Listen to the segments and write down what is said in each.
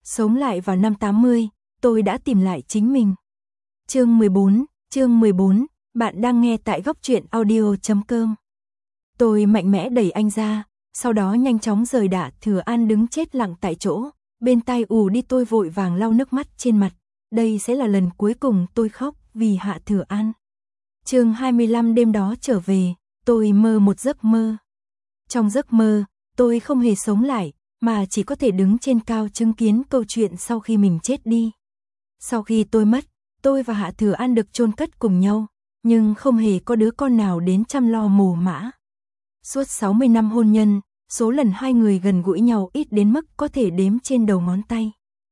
Sống lại vào năm 80, tôi đã tìm lại chính mình. Chương 14, bạn đang nghe tại góc truyện audio.com. Tôi mạnh mẽ đẩy anh ra, sau đó nhanh chóng rời Hạ Thừa An đứng chết lặng tại chỗ, bên tai ù đi tôi vội vàng lau nước mắt trên mặt. Đây sẽ là lần cuối cùng tôi khóc vì Hạ Thừa An. Chương 25 đêm đó trở về, tôi mơ một giấc mơ. Trong giấc mơ, tôi không hề sống lại, mà chỉ có thể đứng trên cao chứng kiến câu chuyện sau khi mình chết đi. Sau khi tôi mất, tôi và Hạ Thừa An được chôn cất cùng nhau, nhưng không hề có đứa con nào đến chăm lo mồ mã. Suốt 60 năm hôn nhân, số lần hai người gần gũi nhau ít đến mức có thể đếm trên đầu ngón tay.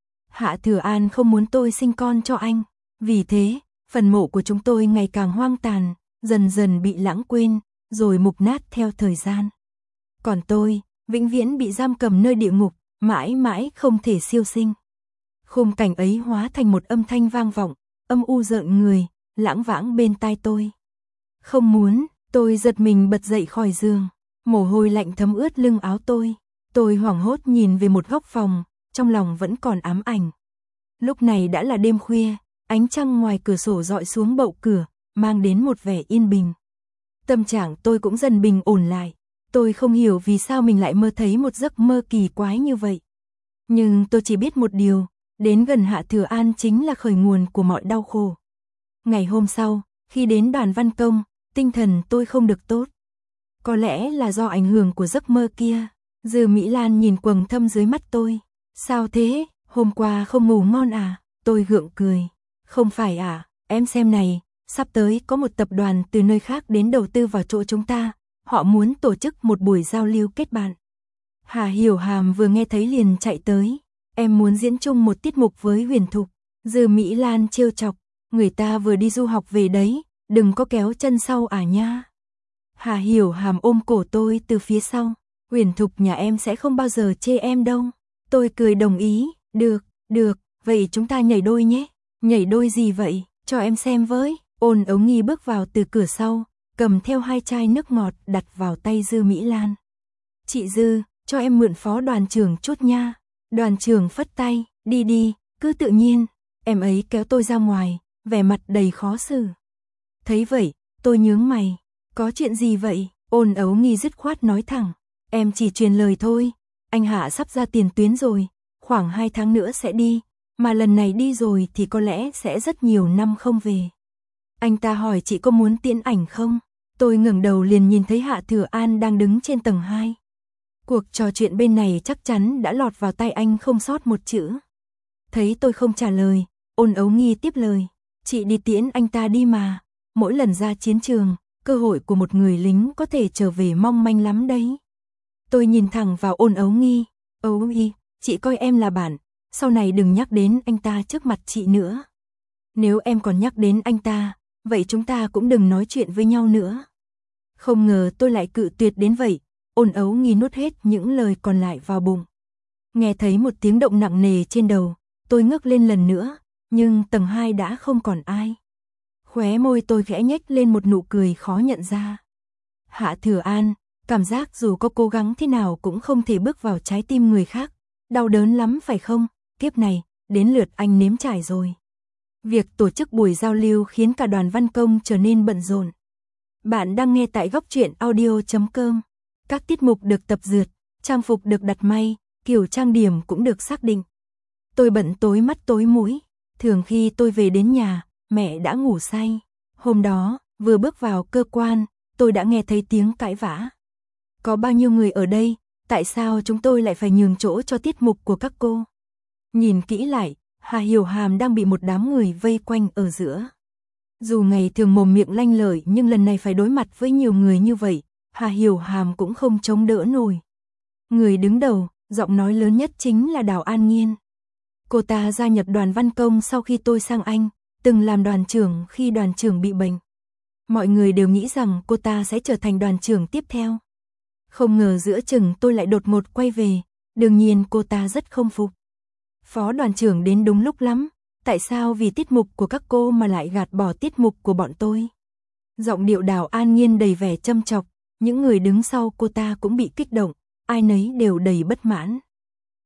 Hạ Thừa An không muốn tôi sinh con cho anh, vì thế, phần mộ của chúng tôi ngày càng hoang tàn, dần dần bị lãng quên, rồi mục nát theo thời gian. Còn tôi, vĩnh viễn bị giam cầm nơi địa ngục, mãi mãi không thể siêu sinh. Khung cảnh ấy hóa thành một âm thanh vang vọng, âm u rợn người, lãng vãng bên tai tôi. Không muốn, tôi giật mình bật dậy khỏi giường, mồ hôi lạnh thấm ướt lưng áo tôi. Tôi hoảng hốt nhìn về một góc phòng, trong lòng vẫn còn ám ảnh. Lúc này đã là đêm khuya, ánh trăng ngoài cửa sổ rọi xuống bậu cửa, mang đến một vẻ yên bình. Tâm trạng tôi cũng dần bình ổn lại. Tôi không hiểu vì sao mình lại mơ thấy một giấc mơ kỳ quái như vậy. Nhưng tôi chỉ biết một điều, đến gần Hạ Thừa An chính là khởi nguồn của mọi đau khổ. Ngày hôm sau, khi đến Đoàn Văn Công, tinh thần tôi không được tốt. Có lẽ là do ảnh hưởng của giấc mơ kia. Dư Mỹ Lan nhìn quầng thâm dưới mắt tôi. Sao thế, hôm qua không ngủ ngon à? Tôi gượng cười. Không phải à, em xem này, sắp tới có một tập đoàn từ nơi khác đến đầu tư vào chỗ chúng ta. Họ muốn tổ chức một buổi giao lưu kết bạn. Hà Hiểu Hàm vừa nghe thấy liền chạy tới. Em muốn diễn chung một tiết mục với Huyền Thục. Dư Mỹ Lan trêu chọc. Người ta vừa đi du học về đấy, đừng có kéo chân sau à nha. Hà Hiểu Hàm ôm cổ tôi từ phía sau. Huyền Thục nhà em sẽ không bao giờ chê em đâu. Tôi cười đồng ý. Được, vậy chúng ta nhảy đôi nhé. Nhảy đôi gì vậy, cho em xem với. Ôn Ấu Nghi bước vào từ cửa sau, cầm theo 2 chai nước ngọt đặt vào tay Dư Mỹ Lan. Chị Dư, cho em mượn phó đoàn trưởng chút nha. Đoàn trưởng phất tay, đi, cứ tự nhiên. Em ấy kéo tôi ra ngoài, vẻ mặt đầy khó xử. Thấy vậy, tôi nhướng mày. Có chuyện gì vậy? Ôn Ấu Nghi dứt khoát nói thẳng. Em chỉ truyền lời thôi. Anh Hạ sắp ra tiền tuyến rồi, khoảng 2 tháng nữa sẽ đi. Mà lần này đi rồi thì có lẽ sẽ rất nhiều năm không về. Anh ta hỏi chị có muốn tiễn ảnh không? Tôi ngẩng đầu liền nhìn thấy Hạ Thừa An đang đứng trên tầng 2. Cuộc trò chuyện bên này chắc chắn đã lọt vào tai anh không sót một chữ. Thấy tôi không trả lời, Ôn Ấu Nghi tiếp lời. Chị đi tiễn anh ta đi mà. Mỗi lần ra chiến trường, cơ hội của một người lính có thể trở về mong manh lắm đấy. Tôi nhìn thẳng vào Ôn Ấu Nghi. Ấu Nghi, chị coi em là bạn. Sau này đừng nhắc đến anh ta trước mặt chị nữa. Nếu em còn nhắc đến anh ta, vậy chúng ta cũng đừng nói chuyện với nhau nữa. Không ngờ tôi lại cự tuyệt đến vậy. Ôn Ấu Nghi nuốt hết những lời còn lại vào bụng. Nghe thấy một tiếng động nặng nề trên đầu, tôi ngước lên lần nữa, nhưng tầng 2 đã không còn ai. Khóe môi tôi khẽ nhếch lên một nụ cười khó nhận ra. Hạ Thừa An, cảm giác dù có cố gắng thế nào cũng không thể bước vào trái tim người khác. Đau đớn lắm phải không? Kiếp này, đến lượt anh nếm trải rồi. Việc tổ chức buổi giao lưu khiến cả Đoàn Văn Công trở nên bận rộn. Bạn đang nghe tại góc truyện audio.com. Các tiết mục được tập dượt, trang phục được đặt may, kiểu trang điểm cũng được xác định. Tôi bận tối mắt tối mũi. Thường khi tôi về đến nhà, mẹ đã ngủ say. Hôm đó, vừa bước vào cơ quan, tôi đã nghe thấy tiếng cãi vã. Có bao nhiêu người ở đây, tại sao chúng tôi lại phải nhường chỗ cho tiết mục của các cô? Nhìn kỹ lại, Hà Hiểu Hàm đang bị một đám người vây quanh ở giữa. Dù ngày thường mồm miệng lanh lợi nhưng lần này phải đối mặt với nhiều người như vậy, Hà Hiểu Hàm cũng không chống đỡ nổi. Người đứng đầu, giọng nói lớn nhất chính là Đào An Nghiên. Cô ta gia nhập Đoàn Văn Công sau khi tôi sang Anh, từng làm đoàn trưởng khi đoàn trưởng bị bệnh. Mọi người đều nghĩ rằng cô ta sẽ trở thành đoàn trưởng tiếp theo. Không ngờ giữa chừng tôi lại đột ngột quay về, đương nhiên cô ta rất không phục. Phó đoàn trưởng đến đúng lúc lắm, tại sao vì tiết mục của các cô mà lại gạt bỏ tiết mục của bọn tôi? Giọng điệu Đào An Nghiên đầy vẻ châm chọc, những người đứng sau cô ta cũng bị kích động, ai nấy đều đầy bất mãn.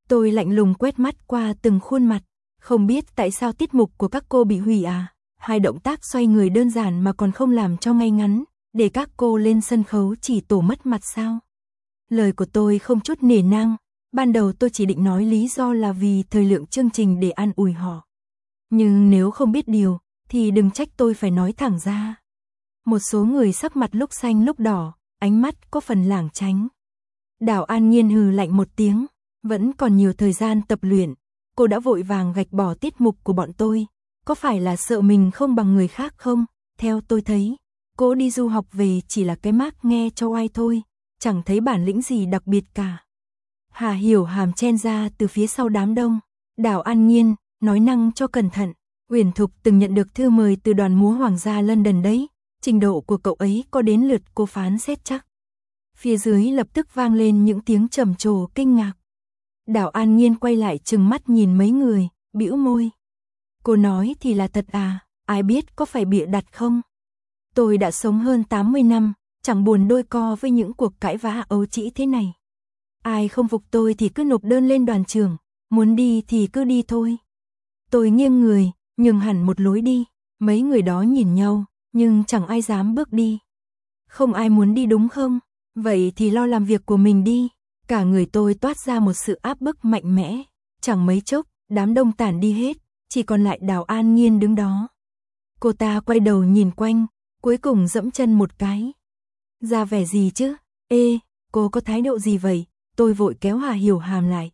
Tôi lạnh lùng quét mắt qua từng khuôn mặt, không biết tại sao tiết mục của các cô bị hủy à? Hai động tác xoay người đơn giản mà còn không làm cho ngay ngắn, để các cô lên sân khấu chỉ tổ mất mặt sao? Lời của tôi không chút nể nang, ban đầu tôi chỉ định nói lý do là vì thời lượng chương trình để an ủi họ. Nhưng nếu không biết điều, thì đừng trách tôi phải nói thẳng ra. Một số người sắc mặt lúc xanh lúc đỏ, ánh mắt có phần lảng tránh. Đào An Nhiên hừ lạnh một tiếng, vẫn còn nhiều thời gian tập luyện, cô đã vội vàng gạch bỏ tiết mục của bọn tôi, có phải là sợ mình không bằng người khác không? Theo tôi thấy, cô đi du học về chỉ là cái mác nghe cho oai thôi, chẳng thấy bản lĩnh gì đặc biệt cả. Hà Hiểu Hàm chen ra từ phía sau đám đông. Đào An Nhiên, nói năng cho cẩn thận, Uyển Thục từng nhận được thư mời từ đoàn múa Hoàng gia London đấy, trình độ của cậu ấy có đến lượt cô phán xét chắc. Phía dưới lập tức vang lên những tiếng trầm trồ kinh ngạc. Đào An Nhiên quay lại trừng mắt nhìn mấy người, bĩu môi. Cô nói thì là thật à, ai biết có phải bịa đặt không? Tôi đã sống hơn 80 năm, chẳng buồn đôi co với những cuộc cãi vã ấu trĩ thế này. Ai không phục tôi thì cứ nộp đơn lên đoàn trưởng, muốn đi thì cứ đi thôi. Tôi nghiêng người, nhường hẳn một lối đi, mấy người đó nhìn nhau, nhưng chẳng ai dám bước đi. Không ai muốn đi đúng không? Vậy thì lo làm việc của mình đi. Cả người tôi toát ra một sự áp bức mạnh mẽ, chẳng mấy chốc, đám đông tản đi hết, chỉ còn lại Đào An Nhiên đứng đó. Cô ta quay đầu nhìn quanh, cuối cùng dẫm chân một cái. Ra vẻ gì chứ? Ê, cô có thái độ gì vậy? Tôi vội kéo Hà Hiểu Hàm lại.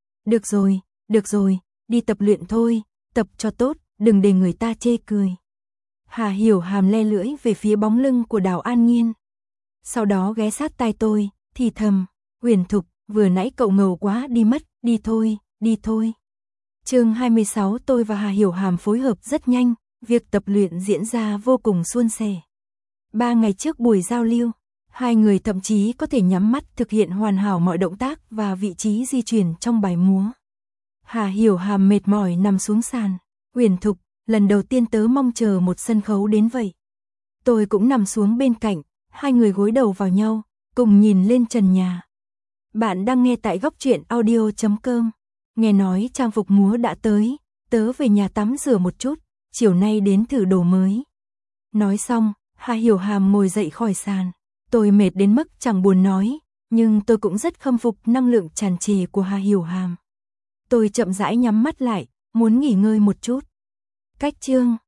Được rồi, đi tập luyện thôi, tập cho tốt, đừng để người ta chê cười. Hà Hiểu Hàm le lưỡi về phía bóng lưng của Đào An Nhiên. Sau đó ghé sát tai tôi, thì thầm, Uyển Thục, vừa nãy cậu ngầu quá đi mất, đi thôi. Chương 26 tôi và Hà Hiểu Hàm phối hợp rất nhanh, việc tập luyện diễn ra vô cùng suôn sẻ. 3 ngày trước buổi giao lưu, hai người thậm chí có thể nhắm mắt thực hiện hoàn hảo mọi động tác và vị trí di chuyển trong bài múa. Hà Hiểu Hàm mệt mỏi nằm xuống sàn. Uyển Thục, lần đầu tiên tớ mong chờ một sân khấu đến vậy. Tôi cũng nằm xuống bên cạnh, hai người gối đầu vào nhau, cùng nhìn lên trần nhà. Bạn đang nghe tại góc truyện audio.com. Nghe nói trang phục múa đã tới, tớ về nhà tắm rửa một chút, chiều nay đến thử đồ mới. Nói xong, Hà Hiểu Hàm ngồi dậy khỏi sàn. Tôi mệt đến mức chẳng buồn nói, nhưng tôi cũng rất khâm phục năng lượng tràn trề của Hà Hiểu Hàm. Tôi chậm rãi nhắm mắt lại, muốn nghỉ ngơi một chút. Cách chương